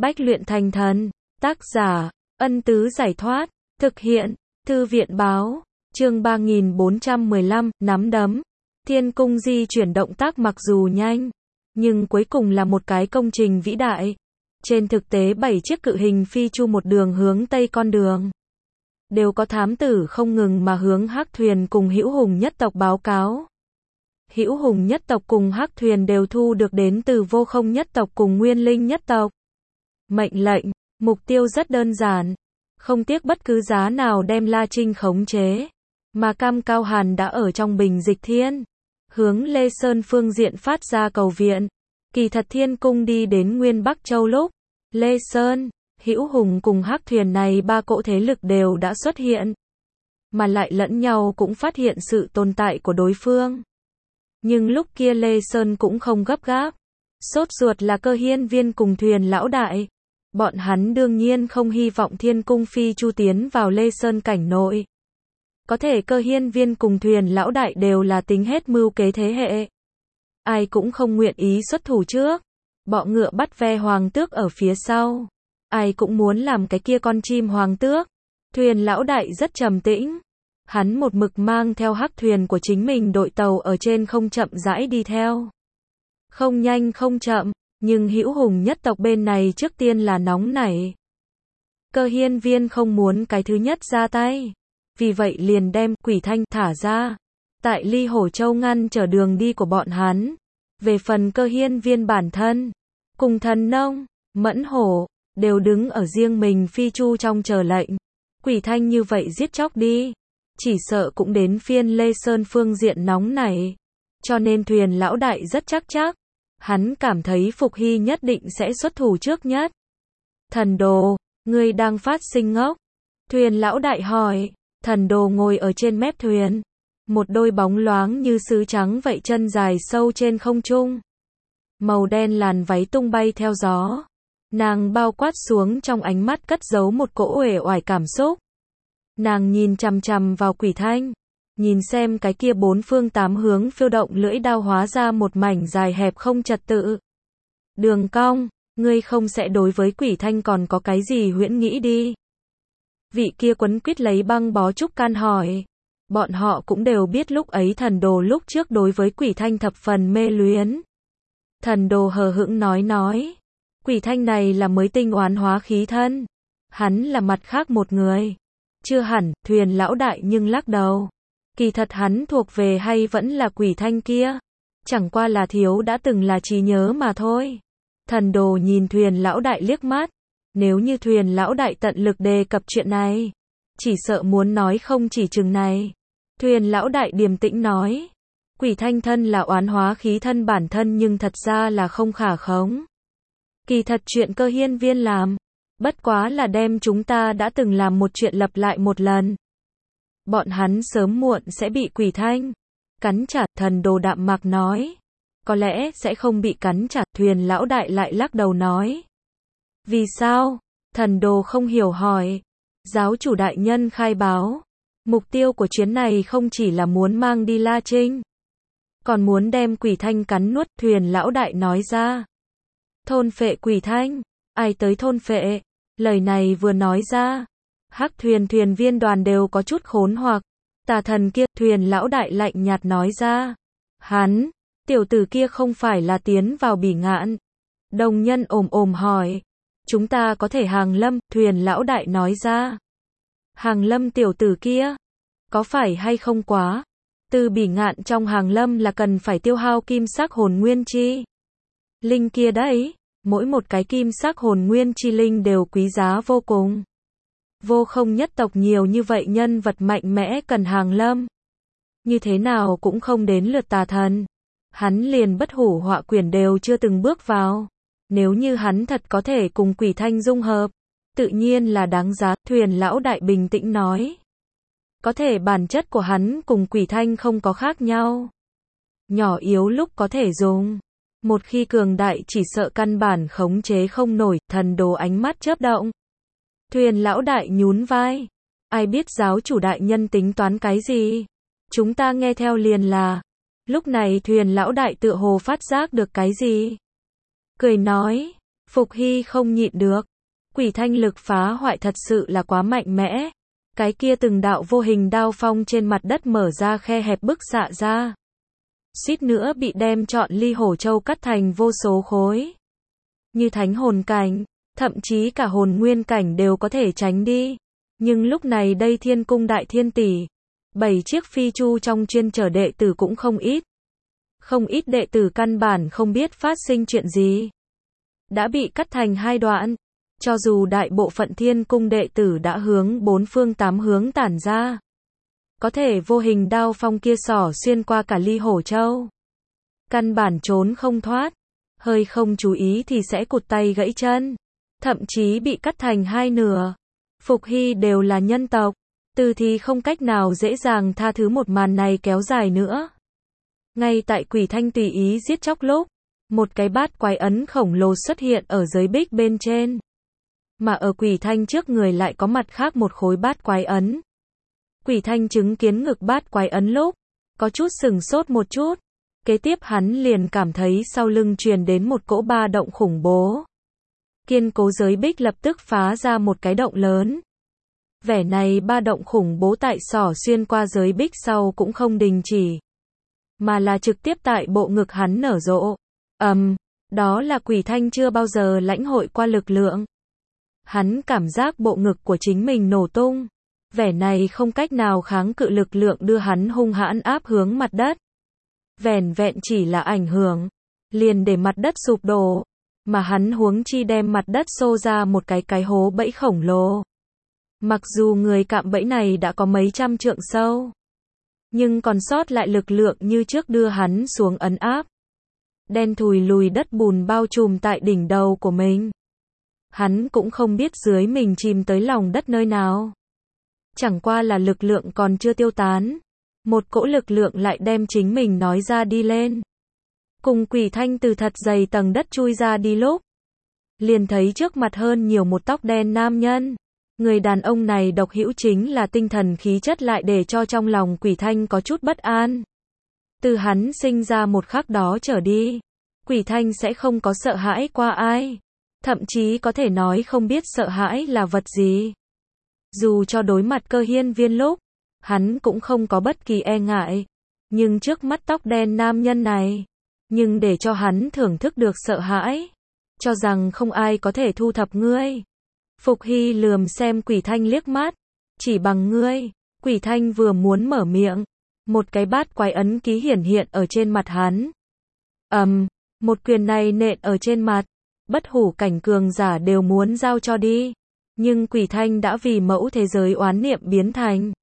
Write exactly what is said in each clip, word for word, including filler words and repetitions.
Bách luyện thành thần. Tác giả, Ân Tứ Giải Thoát. Thực hiện, Thư viện Báo. Chương ba nghìn bốn trăm mười lăm, nắm đấm. Thiên cung di chuyển động tác mặc dù nhanh, nhưng cuối cùng là một cái công trình vĩ đại. Trên thực tế bảy chiếc cự hình phi chu một đường hướng tây con đường. Đều có thám tử không ngừng mà hướng Hắc Thuyền cùng Hữu Hùng nhất tộc báo cáo. Hữu Hùng nhất tộc cùng Hắc Thuyền đều thu được đến từ Vô Không nhất tộc cùng Nguyên Linh nhất tộc mệnh lệnh, mục tiêu rất đơn giản, không tiếc bất cứ giá nào đem La Trinh khống chế. Mà Cam Cao Hàn đã ở trong Bình Dịch Thiên, hướng Lê Sơn phương diện phát ra cầu viện. Kỳ thật Thiên cung đi đến Nguyên Bắc Châu lúc, Lê Sơn, Hữu Hùng cùng Hắc Thuyền này ba cỗ thế lực đều đã xuất hiện, mà lại lẫn nhau cũng phát hiện sự tồn tại của đối phương. Nhưng lúc kia Lê Sơn cũng không gấp gáp, sốt ruột là Cơ Hiên Viên cùng Thuyền lão đại. Bọn hắn đương nhiên không hy vọng Thiên cung phi chu tiến vào Lê Sơn cảnh nội. Có thể Cơ Hiên Viên cùng Thuyền lão đại đều là tính hết mưu kế thế hệ, ai cũng không nguyện ý xuất thủ trước. Bọ ngựa bắt ve hoàng tước ở phía sau, ai cũng muốn làm cái kia con chim hoàng tước. Thuyền lão đại rất trầm tĩnh, hắn một mực mang theo Hắc Thuyền của chính mình đội tàu ở trên không chậm rãi đi theo. Không nhanh không chậm, nhưng Hữu Hùng nhất tộc bên này trước tiên là nóng nảy. Cơ Hiên Viên không muốn cái thứ nhất ra tay, vì vậy liền đem Quỷ Thanh thả ra, tại Ly Hổ Châu ngăn trở đường đi của bọn hắn. Về phần Cơ Hiên Viên bản thân, cùng Thần Nông, Mẫn Hổ, đều đứng ở riêng mình phi chu trong chờ lệnh. Quỷ Thanh như vậy giết chóc đi, chỉ sợ cũng đến phiên Lê Sơn phương diện nóng nảy. Cho nên Thuyền lão đại rất chắc chắc, hắn cảm thấy Phục Hy nhất định sẽ xuất thủ trước nhất. Thần Đồ, ngươi đang phát sinh ngốc? Thuyền lão đại hỏi. Thần Đồ ngồi ở trên mép thuyền, một đôi bóng loáng như sứ trắng vậy chân dài sâu trên không trung. Màu đen làn váy tung bay theo gió, nàng bao quát xuống trong ánh mắt cất giấu một cỗ uể oải cảm xúc. Nàng nhìn chằm chằm vào Quỷ Thanh, nhìn xem cái kia bốn phương tám hướng phiêu động lưỡi đao hóa ra một mảnh dài hẹp không trật tự. Đường cong, ngươi không sẽ đối với Quỷ Thanh còn có cái gì huyễn nghĩ đi? Vị kia quấn quýt lấy băng bó trúc can hỏi. Bọn họ cũng đều biết lúc ấy Thần Đồ lúc trước đối với Quỷ Thanh thập phần mê luyến. Thần Đồ hờ hững nói nói, Quỷ Thanh này là mới tinh oán hóa khí thân, hắn là mặt khác một người. Chưa hẳn. Thuyền lão đại nhưng lắc đầu, kỳ thật hắn thuộc về hay vẫn là Quỷ Thanh kia, chẳng qua là thiếu đã từng là trí nhớ mà thôi. Thần Đồ nhìn Thuyền lão đại liếc mắt, nếu như Thuyền lão đại tận lực đề cập chuyện này, chỉ sợ muốn nói không chỉ chừng này. Thuyền lão đại điềm tĩnh nói, Quỷ Thanh thân là oán hóa khí thân bản thân nhưng thật ra là không khả khống. Kỳ thật chuyện Cơ Hiên Viên làm, bất quá là đem chúng ta đã từng làm một chuyện lặp lại một lần. Bọn hắn sớm muộn sẽ bị Quỷ Thanh cắn chặt. Thần Đồ đạm mạc nói, có lẽ sẽ không bị cắn chặt. Thuyền lão đại lại lắc đầu nói, vì sao? Thần Đồ không hiểu hỏi. Giáo chủ đại nhân khai báo, mục tiêu của chuyến này không chỉ là muốn mang đi La Trinh, còn muốn đem Quỷ Thanh cắn nuốt. Thuyền lão đại nói ra, thôn phệ Quỷ Thanh? Ai tới thôn phệ? Lời này vừa nói ra, Hắc Thuyền thuyền viên đoàn đều có chút khốn hoặc. Tà thần kia. Thuyền lão đại lạnh nhạt nói ra, hắn, tiểu tử kia không phải là tiến vào Bỉ Ngạn? Đồng nhân ồm ồm hỏi, chúng ta có thể hàng lâm. Thuyền lão đại nói ra, hàng lâm tiểu tử kia, có phải hay không quá? Từ Bỉ Ngạn trong hàng lâm là cần phải tiêu hao kim sắc hồn nguyên chi linh kia đấy, mỗi một cái kim sắc hồn nguyên chi linh đều quý giá vô cùng. Vô Không nhất tộc nhiều như vậy nhân vật mạnh mẽ cần hàng lâm, như thế nào cũng không đến lượt tà thần. Hắn liền Bất Hủ Họa Quyển đều chưa từng bước vào. Nếu như hắn thật có thể cùng Quỷ Thanh dung hợp, tự nhiên là đáng giá. Thuyền lão đại bình tĩnh nói, có thể bản chất của hắn cùng Quỷ Thanh không có khác nhau. Nhỏ yếu lúc có thể dùng, một khi cường đại chỉ sợ căn bản khống chế không nổi. Thần Đồ ánh mắt chớp động. Thuyền lão đại nhún vai, ai biết giáo chủ đại nhân tính toán cái gì? Chúng ta nghe theo liền là. Lúc này Thuyền lão đại tựa hồ phát giác được cái gì, cười nói, Phục Hy không nhịn được. Quỷ thanh lực phá hoại thật sự là quá mạnh mẽ. Cái kia từng đạo vô hình đao phong trên mặt đất mở ra khe hẹp bức xạ ra. Suýt nữa bị đem trọn ly hổ châu cắt thành vô số khối. Như thánh hồn cảnh, thậm chí cả hồn nguyên cảnh đều có thể tránh đi. Nhưng lúc này đây thiên cung đại thiên tỷ, bảy chiếc phi chu trong chuyên chở đệ tử cũng không ít. Không ít đệ tử căn bản không biết phát sinh chuyện gì. Đã bị cắt thành hai đoạn. Cho dù đại bộ phận thiên cung đệ tử đã hướng bốn phương tám hướng tản ra. Có thể vô hình đao phong kia xỏ xuyên qua cả ly hổ châu. Căn bản trốn không thoát. Hơi không chú ý thì sẽ cụt tay gãy chân. Thậm chí bị cắt thành hai nửa. Phục Hy đều là nhân tộc. Từ thì không cách nào dễ dàng tha thứ một màn này kéo dài nữa. Ngay tại quỷ thanh tùy ý giết chóc lúc. Một cái bát quái ấn khổng lồ xuất hiện ở giới bích bên trên. Mà ở quỷ thanh trước người lại có mặt khác một khối bát quái ấn. Quỷ thanh chứng kiến ngực bát quái ấn lúc, có chút sừng sốt một chút. Kế tiếp hắn liền cảm thấy sau lưng truyền đến một cỗ ba động khủng bố. Kiên cố giới bích lập tức phá ra một cái động lớn. Vẻ này ba động khủng bố tại xỏ xuyên qua giới bích sau cũng không đình chỉ. Mà là trực tiếp tại bộ ngực hắn nở rộ. Ầm, um, đó là quỷ thanh chưa bao giờ lãnh hội qua lực lượng. Hắn cảm giác bộ ngực của chính mình nổ tung. Vẻ này không cách nào kháng cự lực lượng đưa hắn hung hãn áp hướng mặt đất. Vẻn vẹn chỉ là ảnh hưởng, liền để mặt đất sụp đổ. Mà hắn huống chi đem mặt đất xô ra một cái cái hố bẫy khổng lồ. Mặc dù người cạm bẫy này đã có mấy trăm trượng sâu. Nhưng còn sót lại lực lượng như trước đưa hắn xuống ấn áp. Đen thùi lùi đất bùn bao trùm tại đỉnh đầu của mình. Hắn cũng không biết dưới mình chìm tới lòng đất nơi nào. Chẳng qua là lực lượng còn chưa tiêu tán. Một cỗ lực lượng lại đem chính mình nói ra đi lên. Cùng quỷ thanh từ thật dày tầng đất chui ra đi lúc. Liền thấy trước mặt hơn nhiều một tóc đen nam nhân. Người đàn ông này độc hữu chính là tinh thần khí chất lại để cho trong lòng quỷ thanh có chút bất an. Từ hắn sinh ra một khắc đó trở đi. Quỷ thanh sẽ không có sợ hãi qua ai. Thậm chí có thể nói không biết sợ hãi là vật gì. Dù cho đối mặt Cơ Hiên Viên lúc, hắn cũng không có bất kỳ e ngại. Nhưng trước mắt tóc đen nam nhân này, nhưng để cho hắn thưởng thức được sợ hãi. Cho rằng không ai có thể thu thập ngươi. Phục Hy lườm xem quỷ thanh liếc mắt. Chỉ bằng ngươi. Quỷ thanh vừa muốn mở miệng. Một cái bát quái ấn ký hiển hiện ở trên mặt hắn. Ầm, um, một quyền này nện ở trên mặt. Bất hủ cảnh cường giả đều muốn giao cho đi. Nhưng quỷ thanh đã vì mẫu thế giới oán niệm biến thành.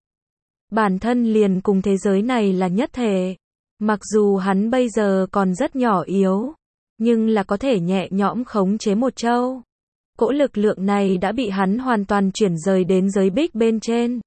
Bản thân liền cùng thế giới này là nhất thể. Mặc dù hắn bây giờ còn rất nhỏ yếu. Nhưng là có thể nhẹ nhõm khống chế một châu. Cỗ lực lượng này đã bị hắn hoàn toàn chuyển rời đến giới bích bên trên.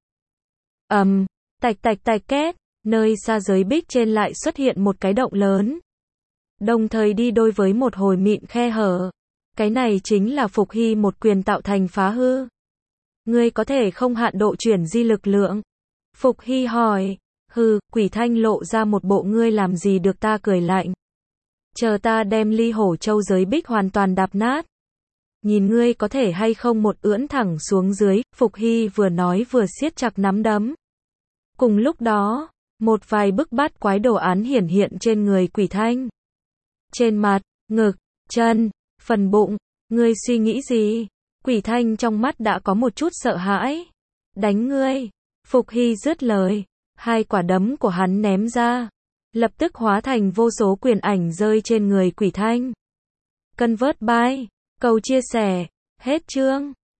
Ầm, um, tạch tạch tạch két. Nơi xa giới bích trên lại xuất hiện một cái động lớn. Đồng thời đi đôi với một hồi mịn khe hở. Cái này chính là Phục Hy một quyền tạo thành phá hư. Ngươi có thể không hạn độ chuyển di lực lượng. Phục Hy hỏi. Hừ, quỷ thanh lộ ra một bộ ngươi làm gì được ta cười lạnh. Chờ ta đem ly hổ châu giới bích hoàn toàn đạp nát. Nhìn ngươi có thể hay không một ưỡn thẳng xuống dưới. Phục Hy vừa nói vừa siết chặt nắm đấm. Cùng lúc đó, một vài bức bát quái đồ án hiển hiện trên người quỷ thanh. Trên mặt, ngực, chân, phần bụng, ngươi suy nghĩ gì? Quỷ thanh trong mắt đã có một chút sợ hãi. Đánh ngươi. Phục Hy dứt lời. Hai quả đấm của hắn ném ra. Lập tức hóa thành vô số quyền ảnh rơi trên người quỷ thanh. Convert by. Cầu chia sẻ. Hết chương.